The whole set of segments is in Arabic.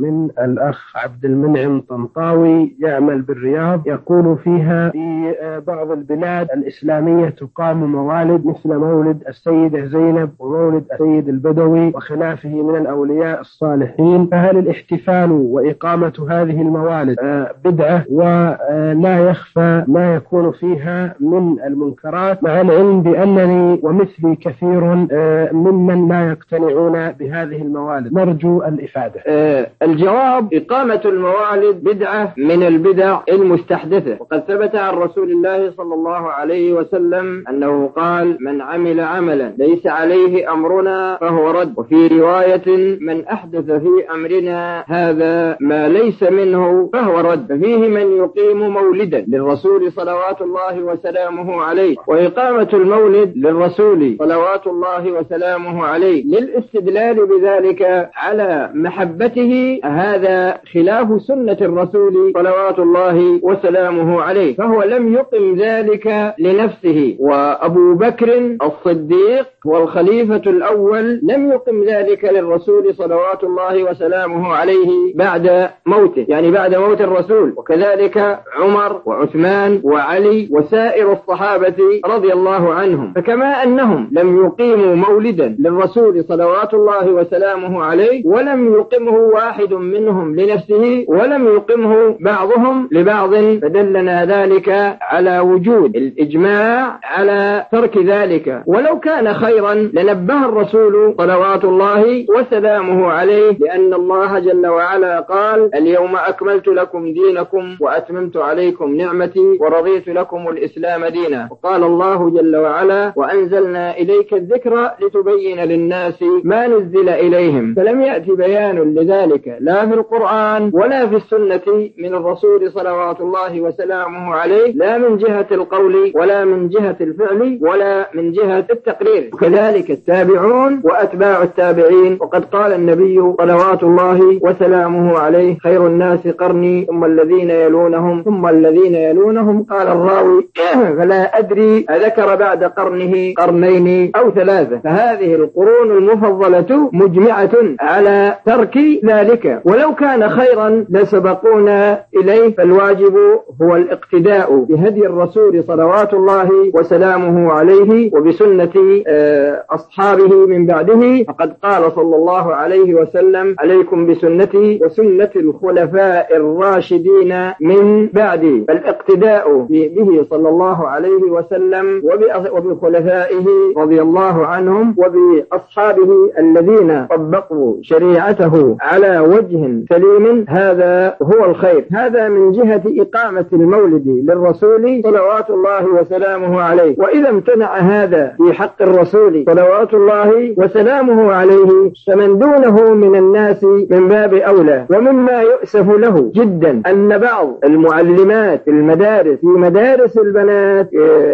من الأخ عبد المنعم طنطاوي يعمل بالرياض، يقول فيها: في بعض البلاد الإسلامية تقام موالد مثل مولد السيدة زينب ومولد السيد البدوي وخلافه من الأولياء الصالحين، فهل الاحتفال وإقامة هذه الموالد بدعة ولا يخفى ما يكون فيها من المنكرات، مع العلم بأنني ومثلي كثير ممن لا يقتنعون بهذه الموالد؟ نرجو الإفادة. الجواب: إقامة الموالد بدعة من البدع المستحدثة، وقد ثبت عن رسول الله صلى الله عليه وسلم أنه قال: من عمل عملا ليس عليه أمرنا فهو رد. وفي رواية: من أحدث في أمرنا هذا ما ليس منه فهو رد. ففيه من يقيم مولدا للرسول صلوات الله وسلامه عليه، وإقامة المولد للرسول صلوات الله وسلامه عليه للاستدلال بذلك على محبته، هذا خلاف سنة الرسول صلوات الله وسلامه عليه، فهو لم يقم ذلك لنفسه. وأبو بكر الصديق والخليفة الأول لم يقم ذلك للرسول صلوات الله وسلامه عليه بعد موته، يعني بعد موت الرسول، وكذلك عمر وعثمان وعلي وسائر الصحابة رضي الله عنهم. فكما أنهم لم يقيموا مولدا للرسول صلوات الله وسلامه عليه ولم يقمه واحد منهم لنفسه ولم يقمه بعضهم لبعض، فدلنا ذلك على وجود الإجماع على ترك ذلك. ولو كان خيرا لنبه الرسول صلوات الله وسلامه عليه، لأن الله جل وعلا قال: اليوم أكملت لكم دينكم وأتممت عليكم نعمتي ورضيت لكم الإسلام دينا. وقال الله جل وعلا: وأنزلنا إليك الذكر لتبين للناس ما نزل إليهم. فلم يأتي بيان لذلك لا في القرآن ولا في السنة من الرسول صلوات الله وسلامه عليه، لا من جهة القول ولا من جهة الفعل ولا من جهة التقرير. وكذلك التابعون وأتباع التابعين، وقد قال النبي صلوات الله وسلامه عليه: خير الناس قرني ثم الذين يلونهم ثم الذين يلونهم. قال الراوي: فلا أدري أذكر بعد قرنه قرنين أو ثلاثة. فهذه القرون المفضلة مجمعة على ترك ذلك، ولو كان خيرا لسبقونا إليه. فالواجب هو الاقتداء بهدي الرسول صلوات الله وسلامه عليه وبسنة أصحابه من بعده. فقد قال صلى الله عليه وسلم: عليكم بسنتي وسنة الخلفاء الراشدين من بعدي. فالاقتداء به صلى الله عليه وسلم وبخلفائه رضي الله عنهم وبأصحابه الذين طبقوا شريعته على وجه سليم، هذا هو الخير. هذا من جهة إقامة المولد للرسول صلوات الله وسلامه عليه. وإذا امتنع هذا في حق الرسول صلوات الله وسلامه عليه، فمن دونه من الناس من باب أولى. ومما يؤسف له جدا أن بعض المعلمات في المدارس، في مدارس البنات،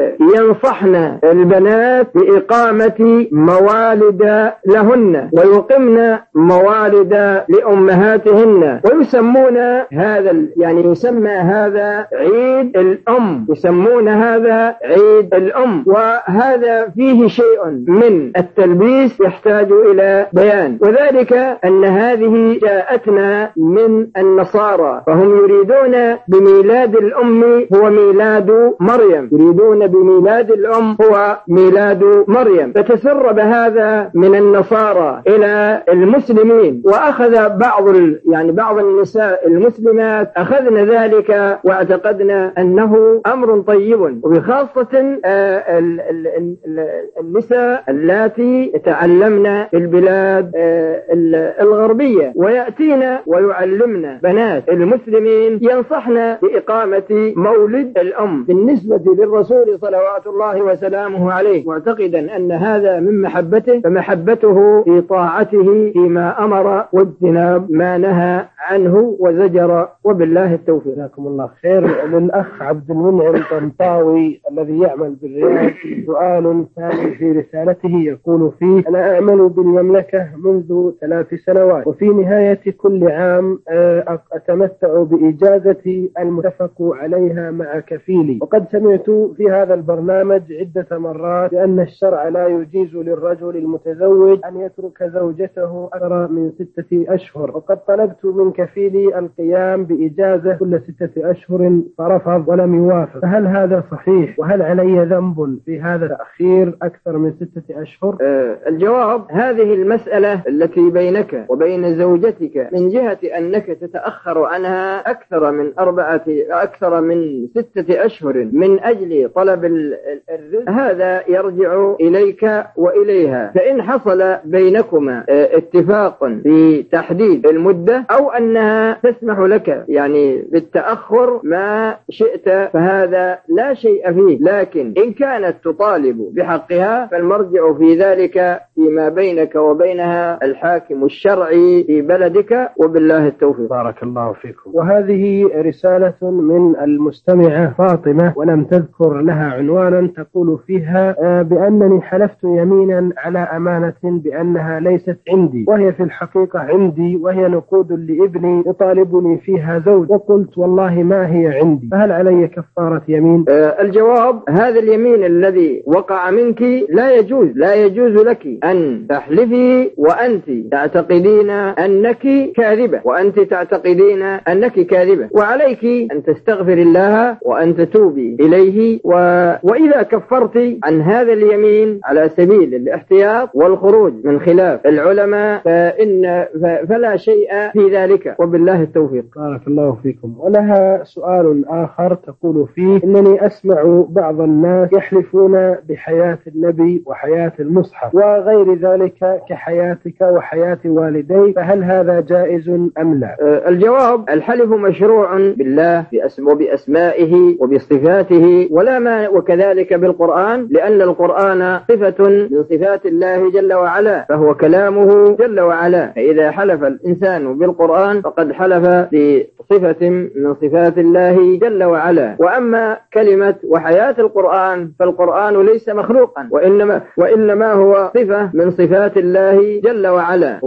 ينصحن البنات بإقامة موالد لهن ويقمن موالد لأمهاتهن، ويسمون هذا، يعني يسمى هذا عيد الأم، يسمون هذا عيد الأم. وهذا فيه شيء من التلبيس يحتاج إلى بيان، وذلك أن هذه جاءتنا من النصارى، فهم يريدون بميلاد الأم هو ميلاد مريم، يريدون بميلاد الأم هو ميلاد مريم. فتسرب هذا من النصارى إلى المسلمين، وأخذ بعض النساء المسلمات أخذن ذلك واعتقدنا أنه أمر طيب، وبخاصة النساء اللاتي يتعلمن في البلاد الغربية ويأتين ويعلمن بنات المسلمين، ينصحن بإقامة مولد الأم بالنسبة للرسول صلوات الله وسلامه عليه، معتقدا أن هذا من محبته، فمحبته في طاعته فيما أمر واجتناب ما نهى عنه وزجر، وبالله التوفيق. جزاكم الله خير. للأخ عبد المنعم طنطاوي الذي يعمل بالرياض سؤال ثاني في رسالته، يقول فيه: أنا أعمل بالمملكة منذ 3 سنوات، وفي نهاية كل عام أتمتع بإجازة المتفق عليها مع كفيلي، وقد سمعت في هذا البرنامج عدة مرات بأن الشرع لا يجيز للرجل المتزوج أن يترك زوجته أكثر من 6 أشهر، وقد طلبت من كفيلي القيام بإجازة كل 6 أشهر فرفض ولم يوافق، فهل هذا صحيح؟ وهل علي ذنب في هذا التأخير أكثر من 6 أشهر؟ الجواب: هذه المسألة التي بينك وبين زوجتك من جهة أنك تتأخر عنها أكثر من 6 أشهر من أجل طلب الرزق، هذا يرجع إليك وإليها. فإن حصل بينكما اتفاق في تحديد المدة أو أنها تسمح لك يعني بالتأخر ما شئت فهذا لا شيء فيه، لكن إن كانت تطالب بحقها فالمرجع في ذلك فيما بينك وبينها الحاكم الشرعي في بلدك، وبالله التوفيق. بارك الله فيكم. وهذه رسالة من المستمعة فاطمة ولم تذكر لها عنوانا، تقول فيها بأنني حلفت يمينا على أمانة بأنها ليست عندي وهي في الحقيقة عندي، وهي نقود لابني يطالبني فيها زوج، وقلت والله ما هي عندي، فهل علي كفارة يمين؟ الجواب: هذا اليمين الذي وقع منك لا يجوز لك أن تحلفي وأنت تعتقدين أنك كاذبة، وعليك أن تستغفر الله وأن تتوبي إليه. وإذا كفرت عن هذا اليمين على سبيل الاحتياط والخروج من خلاف العلماء فلا شيء في ذلك، وبالله التوفيق. بارك الله فيكم. ولها سؤال آخر تقول فيه: إنني أسمع بعض الناس يحلفون بحياة النبي وحياة المصحف وغير ذلك كحياتك وحياة والديك، فهل هذا جائز أم لا؟ الجواب: الحلف مشروع بالله وبأسمائه وبصفاته وكذلك بالقرآن، لأن القرآن صفة من صفات الله جل وعلا، فهو كلامه جل وعلا، فإذا حلف الإنسان بالقرآن فقد حلف بصفة من صفات الله جل وعلا. وأما كلمة وحياة القرآن فالقرآن ليس مخلوقا، وإنما هو صفة من صفات الله جل وعلا،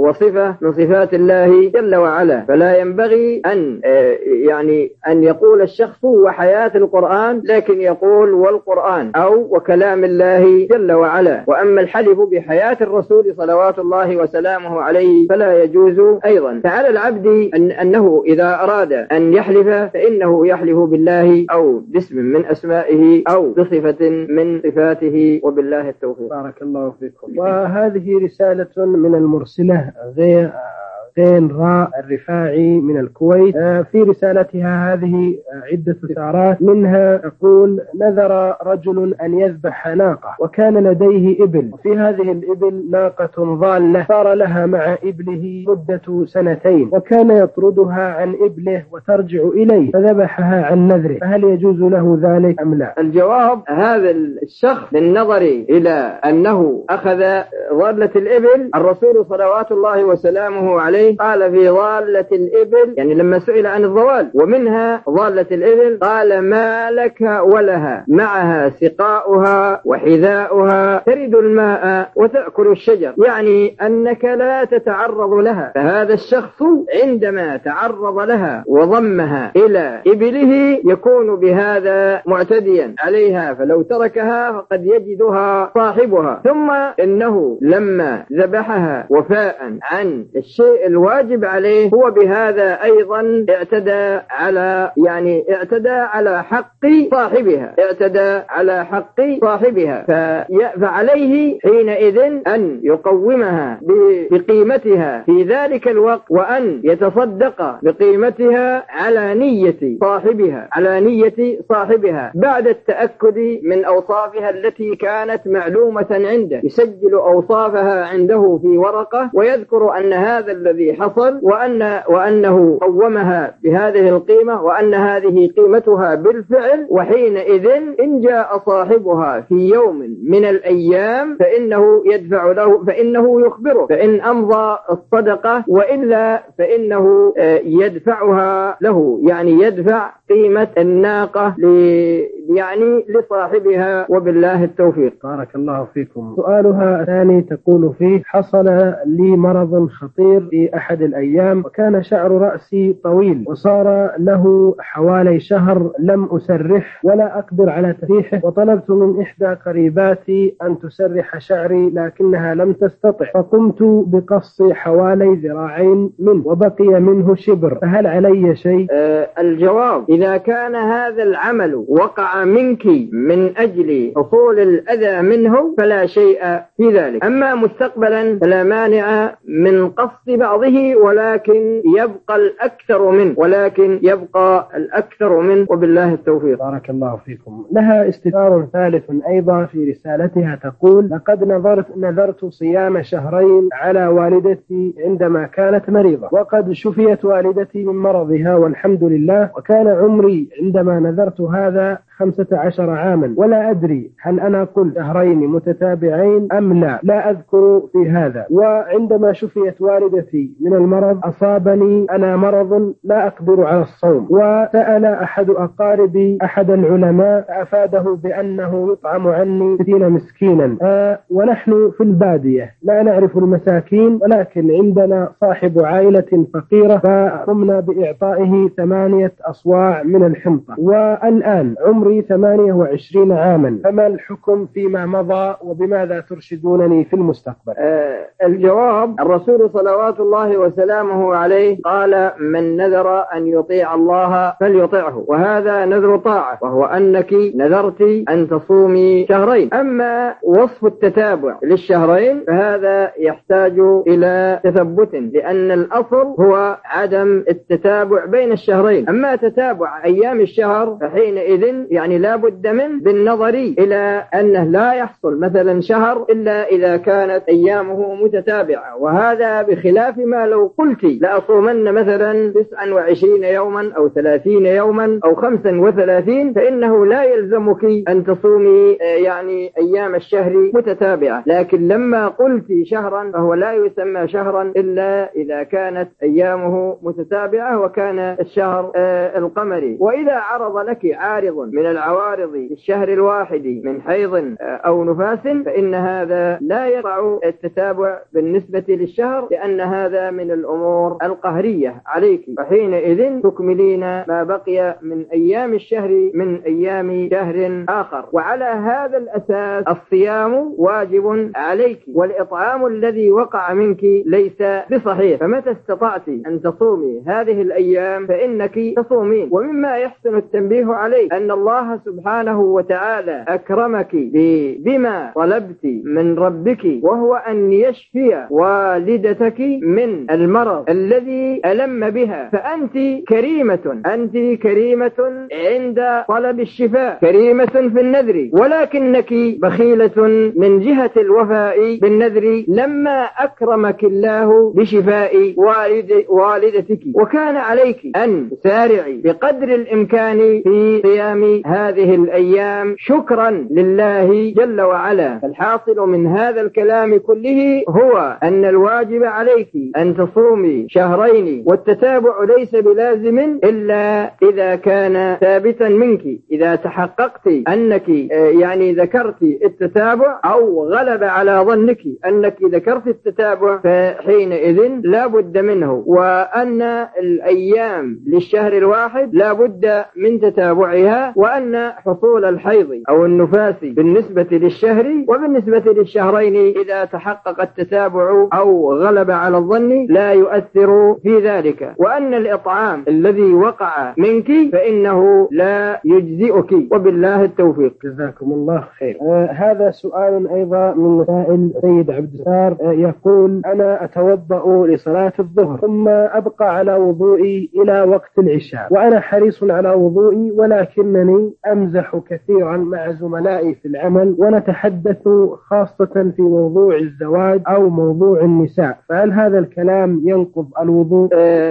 فلا ينبغي أن يقول الشخص وحياة القرآن، لكن يقول والقرآن أو وكلام الله جل وعلا. وأما الحلف بحياة الرسول صلوات الله وسلامه عليه فلا يجوز أيضا. فعلى العبد أنه إذا أراد أن يحلف فإنه يحلف بالله أو باسم من أسمائه أو بصفة من صفاته، وبالله التوفيق. بارك الله فيكم. وهذه رسالة من المرسلة غين راء الرفاعي من الكويت. في رسالتها هذه عدة استفسارات، منها تقول: نذر رجل أن يذبح ناقة وكان لديه إبل، وفي هذه الإبل ناقة ضالة صار لها مع إبله مدة 2 وكان يطردها عن إبله وترجع إليه فذبحها عن نذره، فهل يجوز له ذلك أم لا؟ الجواب: هذا الشخص بالنظر إلى أنه أخذ ضالة الإبل، الرسول صلوات الله وسلامه عليه قال في ضالة الإبل، يعني لما سئل عن الضوال ومنها ضالة الإبل قال: ما لك ولها معها سقاؤها وحذاؤها ترد الماء وتأكل الشجر، يعني أنك لا تتعرض لها. فهذا الشخص عندما تعرض لها وضمها إلى إبله يكون بهذا معتديا عليها، فلو تركها فقد يجدها صاحبها. ثم إنه لما ذبحها وفاء عن الشيء الواجب عليه هو بهذا أيضا اعتدى على حق صاحبها، فعليه حينئذ أن يقومها بقيمتها في ذلك الوقت، وأن يتصدق بقيمتها على نية صاحبها بعد التأكد من أوصافها التي كانت معلومة عنده، يسجل أوصافها عنده في ورقة ويذكر أن هذا الذي حصل وأنه قومها بهذه القيمة وأن هذه قيمتها بالفعل. وحينئذ إن جاء صاحبها في يوم من الأيام فإنه يخبره، فإن أمضى الصدقة، وإلا فإنه يدفعها له، يعني يدفع قيمة الناقة لصاحبها، وبالله التوفيق. بارك الله فيكم. سؤالها الثاني تقول فيه: حصل لي مرض خطير في في أحد الأيام وكان شعر رأسي طويل وصار له حوالي شهر لم أسرح ولا أقدر على تسريحه، وطلبت من إحدى قريباتي أن تسرح شعري لكنها لم تستطع، فقمت بقص حوالي ذراعين منه وبقي منه شبر، فهل علي شيء؟ الجواب: إذا كان هذا العمل وقع منك من أجل حصول الأذى منه فلا شيء في ذلك، أما مستقبلا فلا مانع من قص بعضه ولكن يبقى الأكثر منه وبالله التوفيق. بارك الله فيكم. لها استفسار ثالث أيضا في رسالتها تقول: لقد نذرت صيام شهرين على والدتي عندما كانت مريضة، وقد شفيت والدتي من مرضها والحمد لله، وكان عمري عندما نذرت هذا 15 عاما، ولا أدري هل أنا قلت شهرين متتابعين أم لا أذكر في هذا. وعندما شفيت والدتي من المرض أصابني أنا مرض لا أقدر على الصوم، وسأل أحد أقاربي أحد العلماء فأفاده بأنه يطعم عني 60 مسكينا، ونحن في البادية لا نعرف المساكين، ولكن عندنا صاحب عائلة فقيرة فقمنا بإعطائه 8 أصواع من الحنطة، والآن عمري 28 عاما، فما الحكم فيما مضى وبماذا ترشدونني في المستقبل؟ الجواب: الرسول صلوات الله وسلامه عليه قال: من نذر أن يطيع الله فليطيعه، وهذا نذر طاعة، وهو أنك نذرت أن تصومي شهرين. أما وصف التتابع للشهرين فهذا يحتاج إلى تثبت، لأن الأصل هو عدم التتابع بين الشهرين. أما تتابع أيام الشهر فحينئذ يعني لا بد من بالنظر إلى أنه لا يحصل مثلا شهر إلا إذا كانت أيامه متتابعة، وهذا بخلاف ما لو قلت لأصومن مثلا 29 يوما أو 30 يوما أو 35، فإنه لا يلزمك أن تصومي يعني أيام الشهر متتابعة. لكن لما قلت شهرا فهو لا يسمى شهرا إلا إذا كانت أيامه متتابعة وكان الشهر القمري. وإذا عرض لك عارض من العوارض للشهر الواحد من حيض أو نفاس فإن هذا لا يقع التتابع بالنسبة للشهر، لأن هذا من الأمور القهرية عليك، فحينئذ تكملين ما بقي من أيام الشهر من أيام شهر آخر. وعلى هذا الأساس الصيام واجب عليك، والإطعام الذي وقع منك ليس بصحيح، فمتى استطعت أن تصومي هذه الأيام فإنك تصومين. ومما يحسن التنبيه عليه أن الله سبحانه وتعالى أكرمك بما طلبت من ربك، وهو أن يشفي والدتك من المرض الذي ألم بها، فأنت كريمة عند طلب الشفاء، كريمة في النذر، ولكنك بخيلة من جهة الوفاء بالنذر لما أكرمك الله بشفاء والدتك. وكان عليك أن تسارعي بقدر الإمكان في صيام هذه الأيام شكرا لله جل وعلا. فالحاصل من هذا الكلام كله هو أن الواجب عليك أن تصومي شهرين، والتتابع ليس بلازم إلا إذا كان ثابتا منك. إذا تحققت أنك يعني ذكرت التتابع أو غلب على ظنك أنك ذكرت التتابع فحينئذ لا بد منه، وأن الأيام للشهر الواحد لا بد من تتابعها، وأن حصول الحيض أو النفاس بالنسبة للشهر وبالنسبة للشهرين إذا تحقق التتابع أو غلب على الظن لا يؤثر في ذلك، وأن الإطعام الذي وقع منك فإنه لا يجزئك، وبالله التوفيق. جزاكم الله خير. هذا سؤال أيضا من سائل سيد عبد الستار يقول: أنا أتوضأ لصلاة الظهر ثم أبقى على وضوئي إلى وقت العشاء، وأنا حريص على وضوئي، ولكنني أمزح كثيرا مع زملائي في العمل ونتحدث خاصة في موضوع الزواج أو موضوع النساء، فهل هذا الكلام ينقض الوضوء؟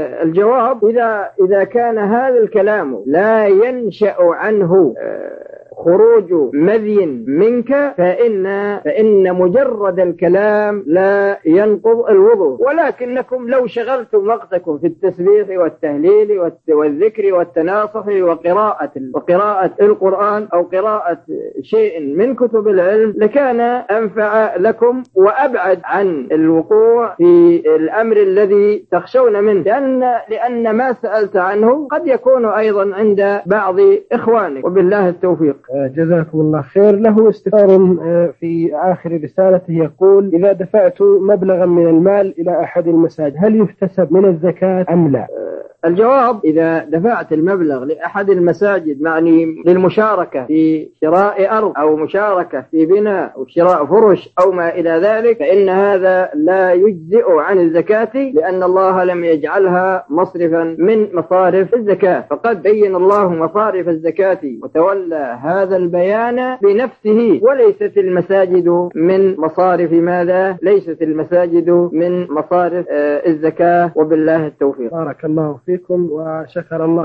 الجواب: إذا كان هذا الكلام لا ينشأ عنه خروج مذي منك فإن مجرد الكلام لا ينقض الوضوء، ولكنكم لو شغلتم وقتكم في التسبيح والتهليل والذكر والتناصح وقراءة القرآن أو قراءة شيء من كتب العلم لكان أنفع لكم وأبعد عن الوقوع في الأمر الذي تخشون منه، لأن ما سألت عنه قد يكون أيضا عند بعض إخوانك. وبالله التوفيق. جزاكم الله خير. له استفسار في آخر رسالته يقول: إذا دفعت مبلغا من المال إلى أحد المساجد هل يحتسب من الزكاة أم لا؟ الجواب: إذا دفعت المبلغ لأحد المساجد معني للمشاركة في شراء أرض أو مشاركة في بناء أو شراء فرش أو ما إلى ذلك فإن هذا لا يجزئ عن الزكاة، لأن الله لم يجعلها مصرفا من مصارف الزكاة، فقد بين الله مصارف الزكاة وتولى هذا البيان بنفسه. وليست المساجد من مصارف ماذا؟ ليست المساجد من مصارف الزكاة. وبالله التوفيق. بارك الله فيكم وشكر الله